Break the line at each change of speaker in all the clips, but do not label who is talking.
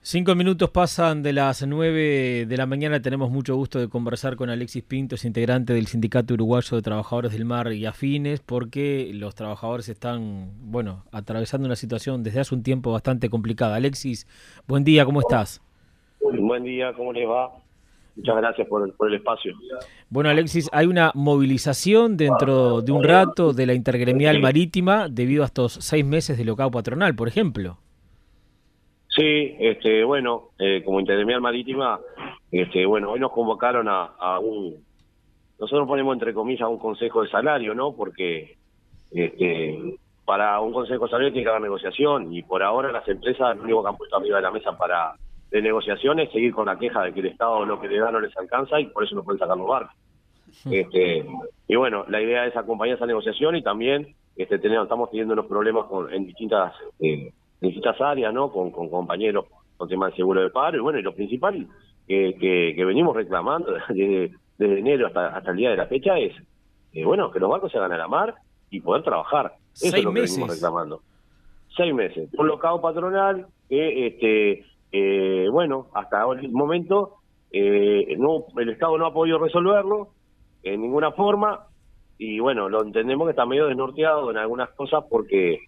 5 minutos pasan de las 9 de la mañana. Tenemos mucho gusto de conversar con Alexis Pintos, integrante del Sindicato Uruguayo de Trabajadores del Mar y Afines, porque los trabajadores están, atravesando una situación desde hace un tiempo bastante complicada. Alexis, buen día, ¿cómo estás?
Buen día, ¿cómo les va? Muchas gracias por el espacio.
Bueno, Alexis, hay una movilización dentro de un rato de la Intergremial Marítima debido a estos 6 meses de locao patronal, por ejemplo.
Sí, como Intergremial Marítima, hoy nos convocaron a un, nosotros ponemos entre comillas un consejo de salario, ¿no? Porque para un consejo de salario tiene que haber negociación y por ahora las empresas lo único que han puesto arriba de la mesa de negociación es seguir con la queja de que el Estado lo que le da no les alcanza y por eso no pueden sacar los barcos. Y bueno, la idea es acompañar esa negociación y también estamos teniendo unos problemas en distintas áreas, ¿no? Con compañeros con temas de seguro de paro y bueno, y lo principal que venimos reclamando desde enero hasta el día de la fecha es, que los barcos se hagan a la mar y poder trabajar. Eso es lo que venimos reclamando. 6 meses. Un locao patronal que, hasta el momento el Estado no ha podido resolverlo en ninguna forma y bueno, lo entendemos que está medio desnorteado en algunas cosas porque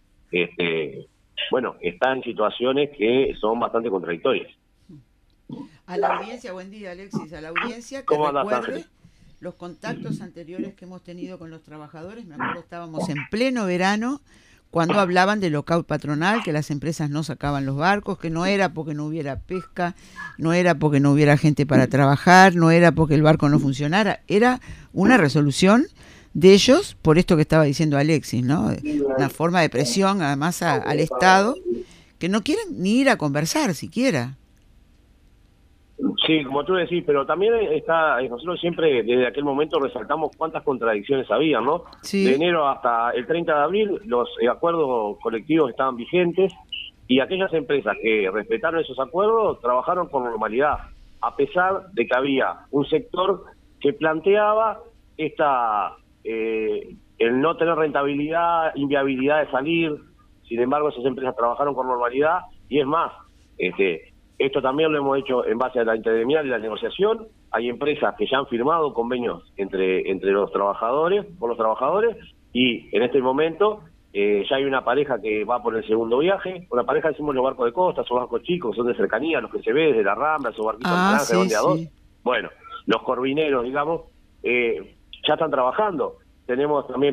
está en situaciones que son bastante contradictorias.
A la audiencia, buen día Alexis, a la audiencia que recuerde los contactos anteriores que hemos tenido con los trabajadores. Me acuerdo estábamos en pleno verano cuando hablaban de locao patronal, que las empresas no sacaban los barcos, que no era porque no hubiera pesca, no era porque no hubiera gente para trabajar, no era porque el barco no funcionara, era una resolución de ellos, por esto que estaba diciendo Alexis, ¿no? Una forma de presión además al Estado, que no quieren ni ir a conversar siquiera.
Sí, como tú decís, pero también nosotros siempre desde aquel momento resaltamos cuántas contradicciones había, ¿no?
Sí.
De enero hasta el 30 de abril los acuerdos colectivos estaban vigentes y aquellas empresas que respetaron esos acuerdos trabajaron con normalidad, a pesar de que había un sector que planteaba el no tener rentabilidad, inviabilidad de salir. Sin embargo, esas empresas trabajaron con normalidad y es más, esto también lo hemos hecho en base a la intergremial y la negociación. Hay empresas que ya han firmado convenios entre los trabajadores, con los trabajadores, y en este momento ya hay una pareja que va por el segundo viaje. Una pareja, decimos los barcos de costa, esos barcos chicos, son de cercanía, los que se ve desde la Rambla, esos barquitos naranjas, redondeados. Sí. Bueno, los corvineros, digamos, ya están trabajando. Tenemos también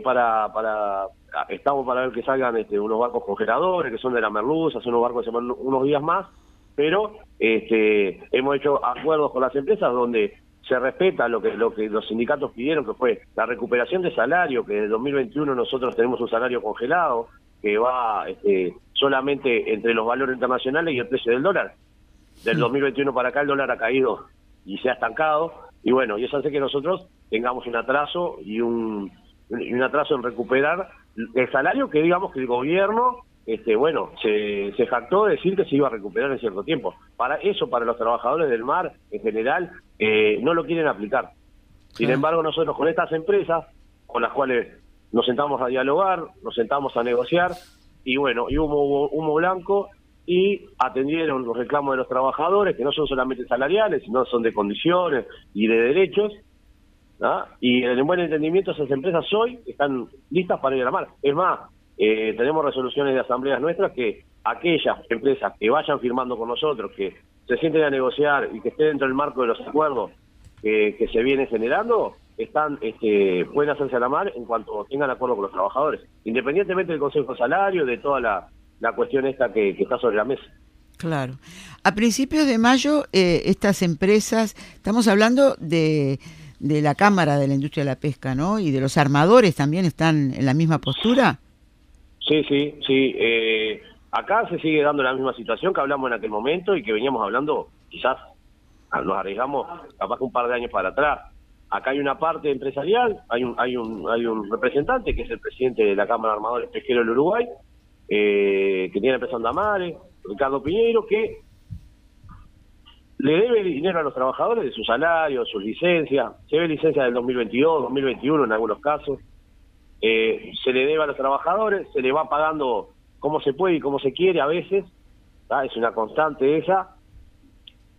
estamos para ver que salgan unos barcos congeladores, que son de la Merluza, son unos barcos que se van unos días más, pero hemos hecho acuerdos con las empresas donde se respeta lo que los sindicatos pidieron, que fue la recuperación de salario, que desde 2021 nosotros tenemos un salario congelado, que va solamente entre los valores internacionales y el precio del dólar. Del 2021 para acá el dólar ha caído y se ha estancado, y bueno, y eso hace que nosotros tengamos un atraso y un atraso en recuperar el salario que digamos que el gobierno se jactó de decir que se iba a recuperar en cierto tiempo. Para los trabajadores del mar en general no lo quieren aplicar. Sin embargo, nosotros con estas empresas con las cuales nos sentamos a dialogar, nos sentamos a negociar y bueno, y hubo humo blanco y atendieron los reclamos de los trabajadores, que no son solamente salariales, sino son de condiciones y de derechos, ¿no? Y en buen entendimiento esas empresas hoy están listas para ir a la mar. Es más, tenemos resoluciones de asambleas nuestras que aquellas empresas que vayan firmando con nosotros, que se sienten a negociar y que estén dentro del marco de los acuerdos que se vienen generando, pueden hacerse a la mar en cuanto tengan acuerdo con los trabajadores, independientemente del Consejo de Salario, de toda la cuestión esta que está sobre la mesa.
Claro. A principios de mayo, estas empresas, estamos hablando de la Cámara de la Industria de la Pesca, ¿no? Y de los armadores también están en la misma postura.
Sí. Acá se sigue dando la misma situación que hablamos en aquel momento y que veníamos hablando, quizás nos arriesgamos capaz que un par de años para atrás. Acá hay una parte empresarial, hay un representante que es el presidente de la Cámara de Armadores Pesqueros del Uruguay, que tiene la empresa Andamare, Ricardo Piñeiro, que le debe dinero a los trabajadores de su salario, de sus licencias. Se ve licencia del 2022, 2021 en algunos casos. Se le debe a los trabajadores, se le va pagando como se puede y como se quiere a veces, ¿tá? Es una constante esa,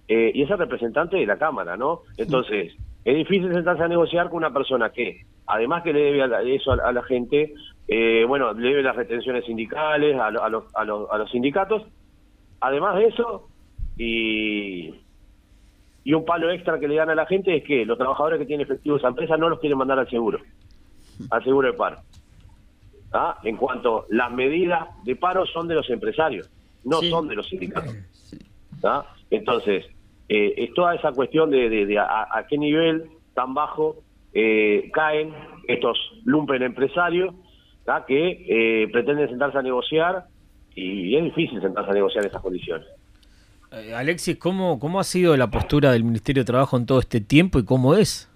y es el representante de la Cámara, ¿no? Entonces, es difícil sentarse a negociar con una persona que, además que le debe eso a la gente, bueno, le debe las retenciones sindicales, a los sindicatos, además de eso, y un palo extra que le dan a la gente es que los trabajadores que tienen efectivo esa empresa no los quieren mandar al seguro de paro. ¿Ah? En cuanto las medidas de paro son de los empresarios, no son de los sindicatos. ¿Ah? Entonces, es toda esa cuestión de a qué nivel tan bajo caen estos lumpen empresarios, ¿ah? Que pretenden sentarse a negociar, y es difícil sentarse a negociar en esas condiciones.
Alexis, ¿cómo ha sido la postura del Ministerio de Trabajo en todo este tiempo y cómo es?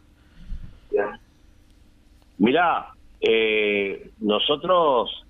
Mirá, nosotros,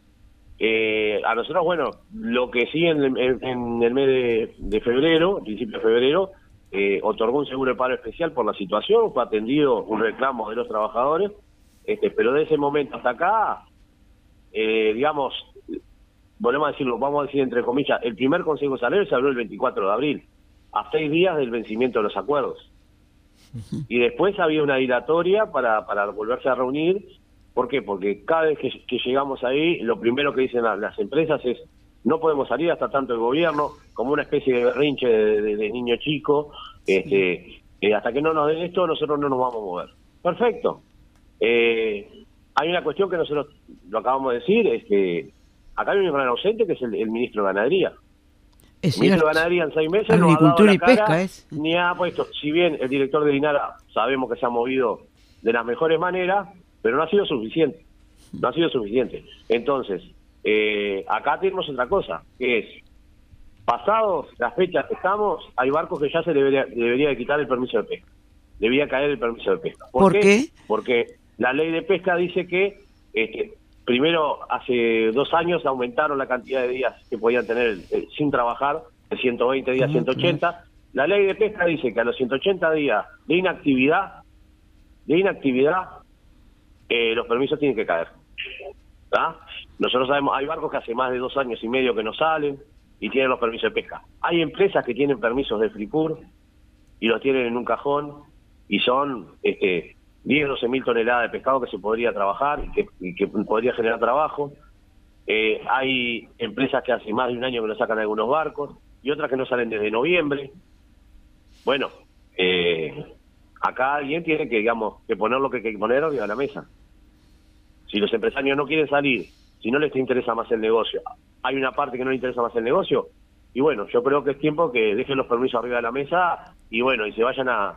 bueno, lo que sí en el mes de febrero, principio de febrero, otorgó un seguro de paro especial por la situación, fue atendido un reclamo de los trabajadores, pero de ese momento hasta acá, digamos, volvemos a decirlo, vamos a decir entre comillas, el primer Consejo Salarial se habló el 24 de abril, a 6 días del vencimiento de los acuerdos. Y después había una dilatoria para volverse a reunir. ¿Por qué? Porque cada vez que llegamos ahí, lo primero que dicen las empresas es: no podemos salir hasta tanto el gobierno, como una especie de berrinche de niño chico, hasta que no nos den esto, nosotros no nos vamos a mover. Perfecto. Hay una cuestión que nosotros lo acabamos de decir, es que acá hay un gran ausente, que es el ministro de Ganadería. El ministro de Ganadería en 6 meses
Agricultura
no
y pesca es.
Ni ha puesto, si bien el director de INARA sabemos que se ha movido de las mejores maneras, pero no ha sido suficiente. No ha sido suficiente. Entonces, acá tenemos otra cosa, que es, pasados las fechas que estamos, hay barcos que ya se debería de quitar el permiso de pesca. Debía caer el permiso de pesca.
¿Por qué?
Porque la ley de pesca dice que primero, hace 2 años aumentaron la cantidad de días que podían tener sin trabajar, de 120 días a 180. La ley de pesca dice que a los 180 días de inactividad, los permisos tienen que caer. ¿Tá? Nosotros sabemos, hay barcos que hace más de 2 años y medio que no salen y tienen los permisos de pesca. Hay empresas que tienen permisos de FRIPUR y los tienen en un cajón, y son 10, 12 mil toneladas de pescado que se podría trabajar y que podría generar trabajo. Hay empresas que hace más de 1 año que no sacan algunos barcos y otras que no salen desde noviembre. Bueno, acá alguien tiene que, digamos, que poner lo que hay que poner arriba de la mesa. Si los empresarios no quieren salir, si no les interesa más el negocio, hay una parte que no les interesa más el negocio, y bueno, yo creo que es tiempo que dejen los permisos arriba de la mesa y bueno, y se vayan a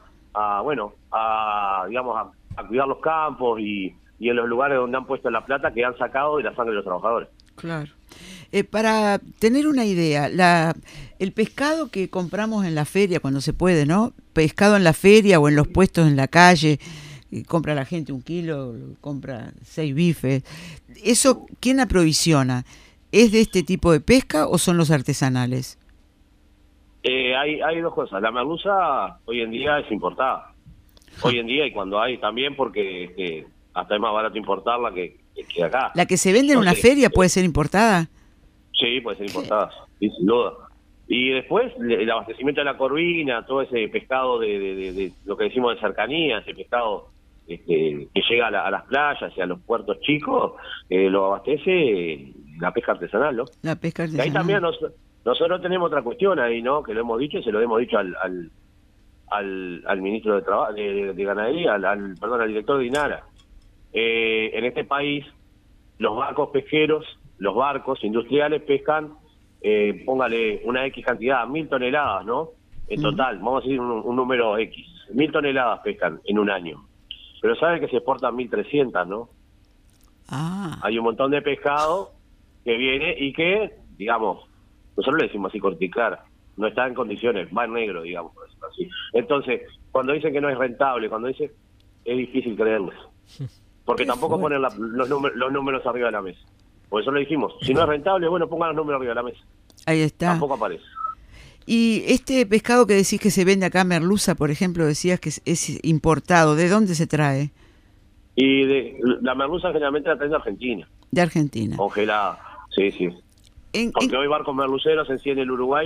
cuidar los campos y en los lugares donde han puesto la plata que han sacado de la sangre de los trabajadores.
Claro. Para tener una idea, el pescado que compramos en la feria cuando se puede, ¿no? Pescado en la feria o en los puestos en la calle, compra la gente 1 kilo, compra 6 bifes. ¿Eso quién aprovisiona? ¿Es de este tipo de pesca o son los artesanales?
Hay 2 cosas. La merluza hoy en día es importada. Hoy en día, y cuando hay también, porque hasta es más barato importarla que acá.
¿La que se vende en una feria puede ser importada?
Sí, puede ser importada, sí, sin duda. Y después el abastecimiento de la corvina, todo ese pescado de lo que decimos de cercanía, ese pescado que llega a las playas y a los puertos chicos, lo abastece la pesca artesanal, ¿no?
La pesca artesanal.
Y ahí también nosotros tenemos otra cuestión ahí, ¿no? Que lo hemos dicho y se lo hemos dicho al ministro de Ganadería, al director de INARA. En este país, los barcos pesqueros, los barcos industriales pescan, póngale una X cantidad, 1000 toneladas, ¿no? En total, vamos a decir un número X. 1000 toneladas pescan en un año. Pero saben que se exportan 1300, ¿no? Hay un montón de pescado que viene y que, digamos, nosotros le decimos así corticlar, no está en condiciones, va en negro, digamos, así. Entonces, cuando dicen que no es rentable, cuando dicen, es difícil creerles. Porque tampoco ponen los números arriba de la mesa. Por eso lo dijimos, si no es rentable, bueno, pongan los números arriba de la mesa.
Ahí está.
Tampoco aparece.
Y este pescado que decís que se vende acá, merluza, por ejemplo, decías que es importado, ¿de dónde se trae?
Y la merluza generalmente la traen de Argentina.
De Argentina.
Congelada, sí. Porque hoy barcos merluceros en sí en el Uruguay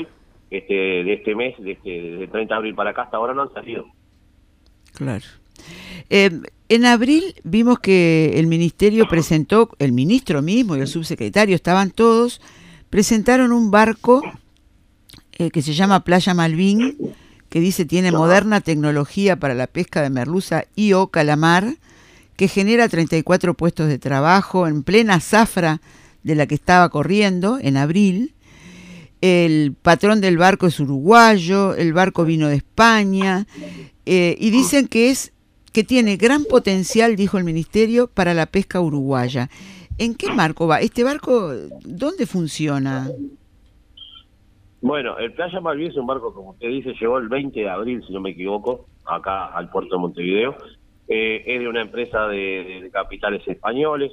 de este mes, desde 30 de abril para acá hasta ahora no han salido.
Claro. En abril vimos que el ministerio presentó, el ministro mismo y el subsecretario, estaban todos, presentaron un barco que se llama Playa Malvin, que dice tiene moderna tecnología para la pesca de merluza y o calamar, que genera 34 puestos de trabajo en plena zafra de la que estaba corriendo en abril. El patrón del barco es uruguayo, el barco vino de España, y dicen que tiene gran potencial, dijo el ministerio, para la pesca uruguaya. ¿En qué marco va? ¿Este barco dónde funciona?
Bueno, el Playa Malvin es un barco, como usted dice, llegó el 20 de abril, si no me equivoco, acá al puerto de Montevideo. Es de una empresa de capitales españoles,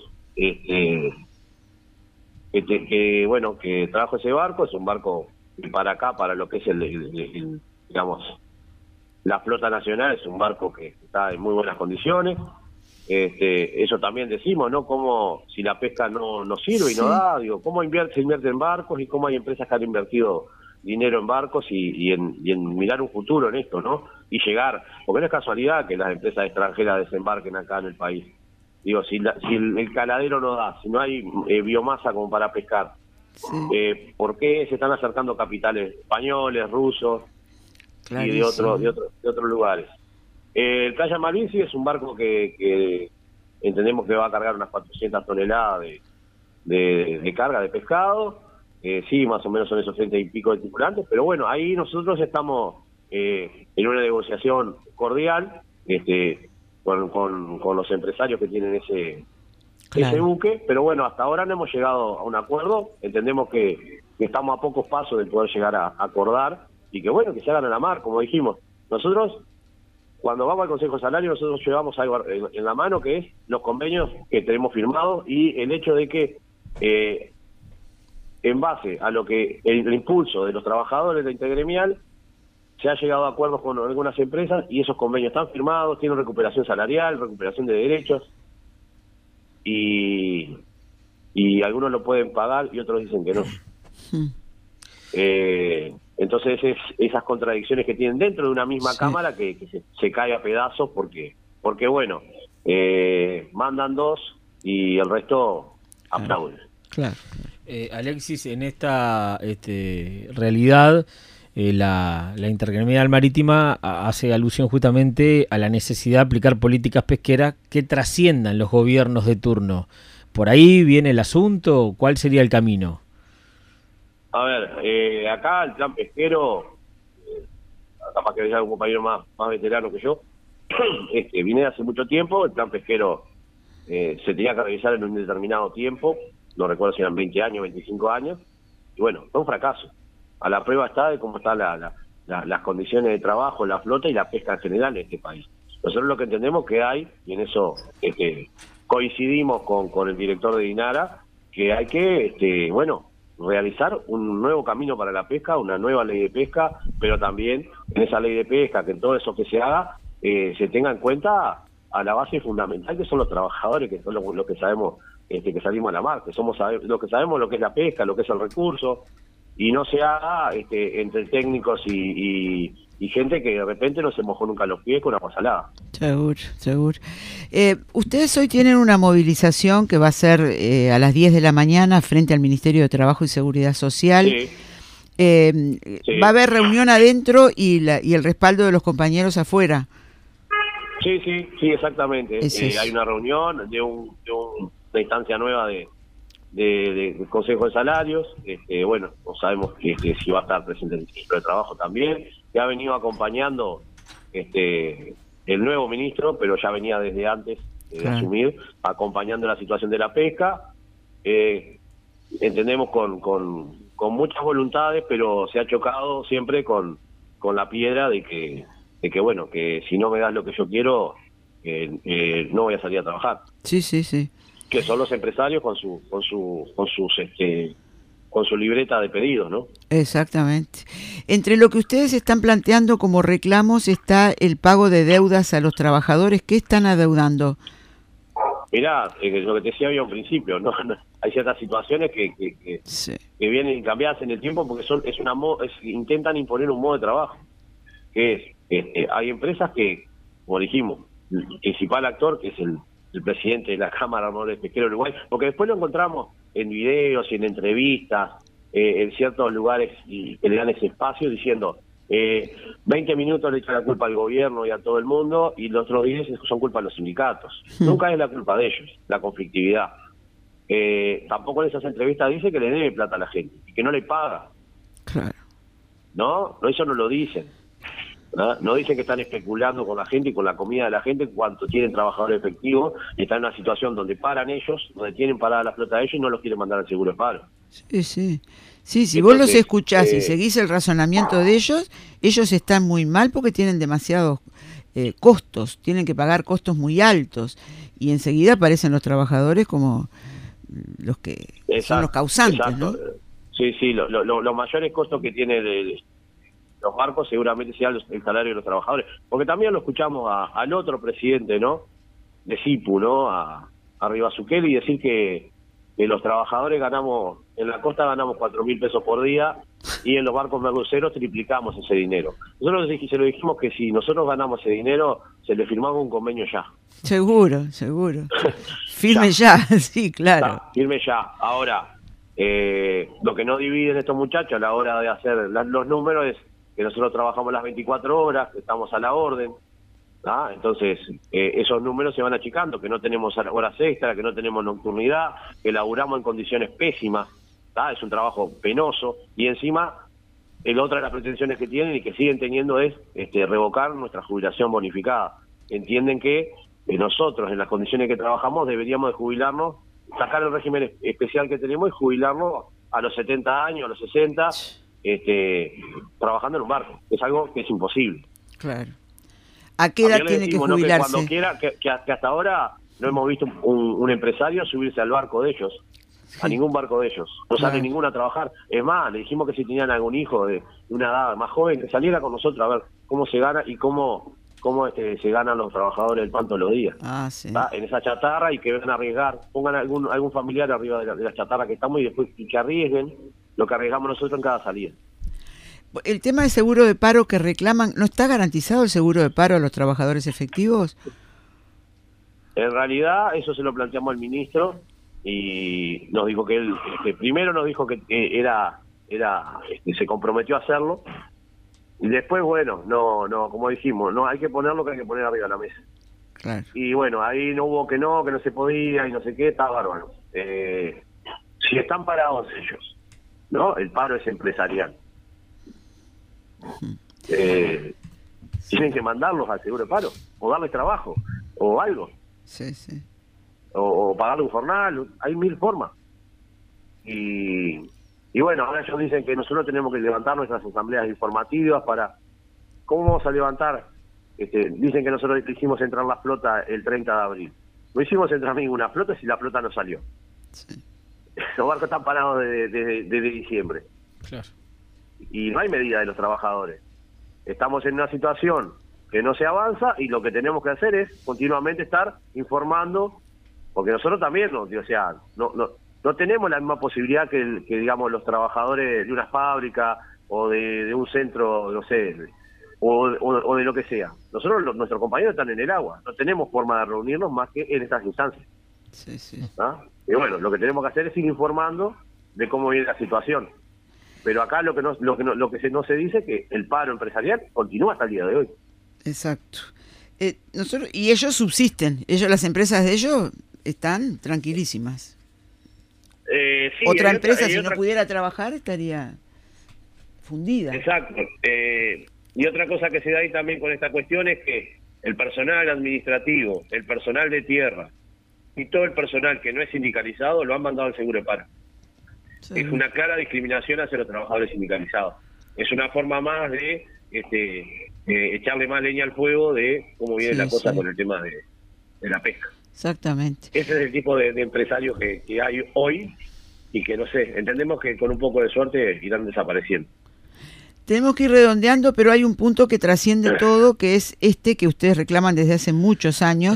que trajo ese barco. Es un barco para acá, para lo que es digamos, la flota nacional, es un barco que está en muy buenas condiciones. Eso también decimos, ¿no? Como si la pesca no sirve y no da, digo, cómo se invierte en barcos y cómo hay empresas que han invertido dinero en barcos y en mirar un futuro en esto, ¿no? Y llegar, porque no es casualidad que las empresas extranjeras desembarquen acá en el país. Digo, si el caladero no da, si no hay biomasa como para pescar, ¿por qué se están acercando capitales españoles, rusos y de otros lugares? El Playa Malvin sí es un barco que entendemos que va a cargar unas 400 toneladas de carga de pescado. Sí, más o menos son esos 30 y pico de tripulantes, pero bueno, ahí nosotros estamos en una negociación cordial con los empresarios que tienen ese buque, pero bueno, hasta ahora no hemos llegado a un acuerdo. Entendemos que estamos a pocos pasos de poder llegar a acordar y que bueno, que se hagan a la mar, como dijimos. Nosotros, cuando vamos al Consejo de Salario, nosotros llevamos algo en la mano, que es los convenios que tenemos firmados y el hecho de que en base a lo que el impulso de los trabajadores de Intergremial se ha llegado a acuerdos con algunas empresas y esos convenios están firmados, tienen recuperación salarial, recuperación de derechos y algunos lo pueden pagar y otros dicen que no. Entonces esas contradicciones que tienen dentro de una misma cámara que se cae a pedazos porque bueno, mandan dos y el resto aplauden.
Claro. Alexis, en esta realidad, la Intergremial Marítima hace alusión justamente a la necesidad de aplicar políticas pesqueras que trasciendan los gobiernos de turno. ¿Por ahí viene el asunto? ¿Cuál sería el camino?
A ver, acá el plan pesquero, capaz que haya algún compañero más veterano que yo, viene hace mucho tiempo. El plan pesquero se tenía que realizar en un determinado tiempo, no recuerdo si eran 20 años, 25 años, y bueno, fue un fracaso. A la prueba está de cómo están las condiciones de trabajo, la flota y la pesca en general en este país. Nosotros lo que entendemos que hay, y en eso coincidimos con el director de INARA, que hay que, realizar un nuevo camino para la pesca, una nueva ley de pesca, pero también en esa ley de pesca, que en todo eso que se haga, se tenga en cuenta a la base fundamental que son los trabajadores, que son los que sabemos que salimos a la mar, que somos los que sabemos lo que es la pesca, lo que es el recurso, y no se haga entre técnicos y gente que de repente no se mojó nunca los pies con agua salada.
Seguro. Ustedes hoy tienen una movilización que va a ser a las 10 de la mañana frente al Ministerio de Trabajo y Seguridad Social. Sí. ¿Va a haber reunión adentro y el respaldo de los compañeros afuera?
Sí, exactamente. Hay una reunión de una instancia nueva de Consejo de Salarios. No sabemos si va a estar presente el ministro de Trabajo también, que ha venido acompañando el nuevo ministro, pero ya venía desde antes de asumir, acompañando la situación de la pesca. Entendemos con muchas voluntades, pero se ha chocado siempre con la piedra de que si no me das lo que yo quiero, no voy a salir a trabajar.
Sí.
Que son los empresarios con su libreta de pedidos, ¿no?
Exactamente. Entre lo que ustedes están planteando como reclamos está el pago de deudas a los trabajadores. ¿Qué están adeudando?
Mirá, lo que te decía había un principio, no hay ciertas situaciones que vienen cambiadas en el tiempo porque intentan imponer un modo de trabajo, que es, hay empresas que, como dijimos, el principal actor, que es el presidente de la Cámara de Pesqueros de Uruguay, porque después lo encontramos en videos y en entrevistas, en ciertos lugares y que le dan ese espacio diciendo 20 minutos le echan la culpa al gobierno y a todo el mundo y los otros 10 son culpa de los sindicatos. Nunca es la culpa de ellos, la conflictividad. Tampoco en esas entrevistas dice que le debe plata a la gente y que no le paga.
Claro.
No, eso no lo dicen. No dicen que están especulando con la gente y con la comida de la gente cuando tienen trabajadores efectivos y están en una situación donde paran ellos, donde tienen parada la flota de ellos y no los quieren mandar al seguro de paro.
Sí, si entonces, vos los escuchás y seguís el razonamiento de ellos están muy mal porque tienen demasiados costos, tienen que pagar costos muy altos y enseguida aparecen los trabajadores como los que son los causantes,
exacto. ¿No? Sí, los mayores costos que tiene los barcos seguramente sea el salario de los trabajadores, porque también lo escuchamos al otro presidente, ¿no? De CIPU, ¿no? A Rivasukeli, y decir que los trabajadores en la costa ganamos 4.000 pesos por día y en los barcos merluceros triplicamos ese dinero. Nosotros se lo dijimos que si nosotros ganamos ese dinero, se le firmaba un convenio ya.
Seguro. Firme ya, sí, claro.
Firme ya. Ahora, lo que no dividen estos muchachos a la hora de hacer los números es que nosotros trabajamos las 24 horas, que estamos a la orden, ¿ah? Entonces esos números se van achicando, que no tenemos horas extra, que no tenemos nocturnidad, que laburamos en condiciones pésimas, ¿ah? Es un trabajo penoso, y encima otra de las pretensiones que tienen y que siguen teniendo es revocar nuestra jubilación bonificada. Entienden que nosotros en las condiciones que trabajamos deberíamos de jubilarnos, sacar el régimen especial que tenemos y jubilarnos a los 70 años, a los 60, trabajando en un barco. Es algo que es imposible.
Claro. ¿A qué edad tiene que jubilarse?
Que cuando quiera, que hasta ahora no hemos visto un empresario subirse al barco de ellos, a ningún barco de ellos. No sale ninguno a trabajar. Es más, le dijimos que si tenían algún hijo de una edad más joven, que saliera con nosotros a ver cómo se gana y cómo se ganan los trabajadores del pan todos los días.
Sí.
En esa chatarra, y que vengan a arriesgar, pongan algún familiar arriba de la chatarra que estamos y que arriesguen lo que arriesgamos nosotros en cada salida.
El tema del seguro de paro que reclaman, ¿no está garantizado el seguro de paro a los trabajadores efectivos?
En realidad eso se lo planteamos al ministro y nos dijo que él, primero nos dijo que se comprometió a hacerlo, y después, bueno, no, como dijimos, no hay que poner lo que hay que poner arriba de la mesa.
Claro.
Y bueno, ahí no hubo que no se podía y no sé qué, está bárbaro. Si están parados ellos, ¿no? El paro es empresarial. Tienen que mandarlos al seguro de paro, o darles trabajo, o algo.
Sí.
O pagarle un jornal, hay 1000 formas. Y bueno, ahora ellos dicen que nosotros tenemos que levantar nuestras asambleas informativas para... ¿Cómo vamos a levantar? Dicen que nosotros hicimos entrar la flota el 30 de abril. No hicimos entrar ninguna flota si la flota no salió.
Sí.
Los barcos están parados desde diciembre.
Claro.
Y no hay medida de los trabajadores. Estamos en una situación que no se avanza y lo que tenemos que hacer es continuamente estar informando, porque nosotros también, no tenemos la misma posibilidad que digamos los trabajadores de una fábrica o de un centro, no sé, o de lo que sea. Nosotros, nuestros compañeros están en el agua, no tenemos forma de reunirnos más que en estas instancias.
Sí.
¿Ah? Y bueno, lo que tenemos que hacer es ir informando de cómo viene la situación. Pero acá lo que no se dice es que el paro empresarial continúa hasta el día de hoy.
Exacto. Y ellos subsisten, las empresas de ellos están tranquilísimas.
Sí,
otra empresa, si no pudiera trabajar, estaría fundida.
Exacto. Y otra cosa que se da ahí también con esta cuestión es que el personal administrativo, el personal de tierra y todo el personal que no es sindicalizado lo han mandado al seguro de paro. Sí. Es una clara discriminación hacia los trabajadores sindicalizados. Es una forma más de echarle más leña al fuego de cómo viene la cosa con el tema de la pesca.
Exactamente.
Ese es el tipo de empresarios que hay hoy y que, no sé, entendemos que con un poco de suerte irán desapareciendo.
Tenemos que ir redondeando, pero hay un punto que trasciende todo, que es que ustedes reclaman desde hace muchos años,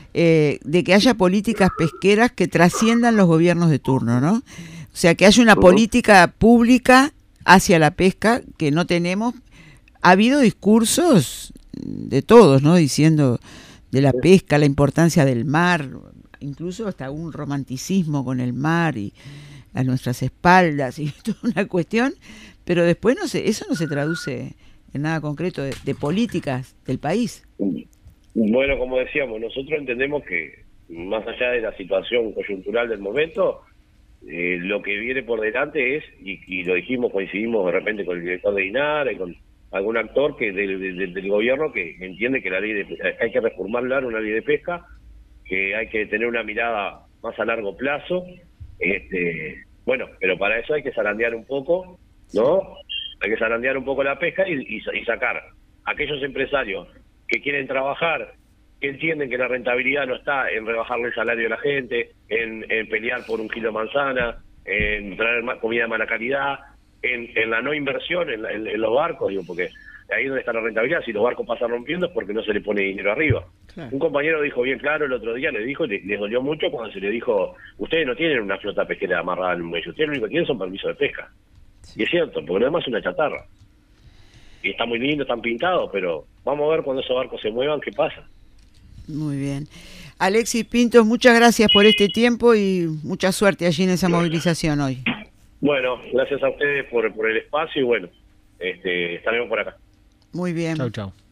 de que haya políticas pesqueras que trasciendan los gobiernos de turno, ¿no? O sea, que haya una política pública hacia la pesca que no tenemos. Ha habido discursos de todos, ¿no? Diciendo de la pesca, la importancia del mar, incluso hasta un romanticismo con el mar y a nuestras espaldas y toda una cuestión, pero después eso no se traduce en nada concreto de políticas del país.
Bueno, como decíamos, nosotros entendemos que más allá de la situación coyuntural del momento, lo que viene por delante es, y lo dijimos, coincidimos de repente con el director de INARA y con algún actor que del gobierno que entiende que la ley hay que reformular una ley de pesca, que hay que tener una mirada más a largo plazo, bueno, pero para eso hay que zarandear un poco, ¿no? Hay que zarandear un poco la pesca y sacar a aquellos empresarios que quieren trabajar, que entienden que la rentabilidad no está en rebajarle el salario a la gente, en pelear por un kilo de manzana, en traer comida de mala calidad, en la no inversión en los barcos, digo, porque ahí es donde está la rentabilidad. Si los barcos pasan rompiendo es porque no se le pone dinero arriba. Claro. Un compañero dijo bien claro el otro día, les dolió mucho cuando se le dijo, ustedes no tienen una flota pesquera amarrada en un muelle, ustedes lo único que tienen son permisos de pesca. Sí. Y es cierto, porque lo demás es una chatarra. Y está muy lindo, están pintados, pero vamos a ver cuando esos barcos se muevan, qué pasa.
Muy bien. Alexis Pintos, muchas gracias por este tiempo y mucha suerte allí en esa movilización hoy.
Bueno, gracias a ustedes por el espacio y bueno, estaremos por acá.
Muy bien.
Chau, chau.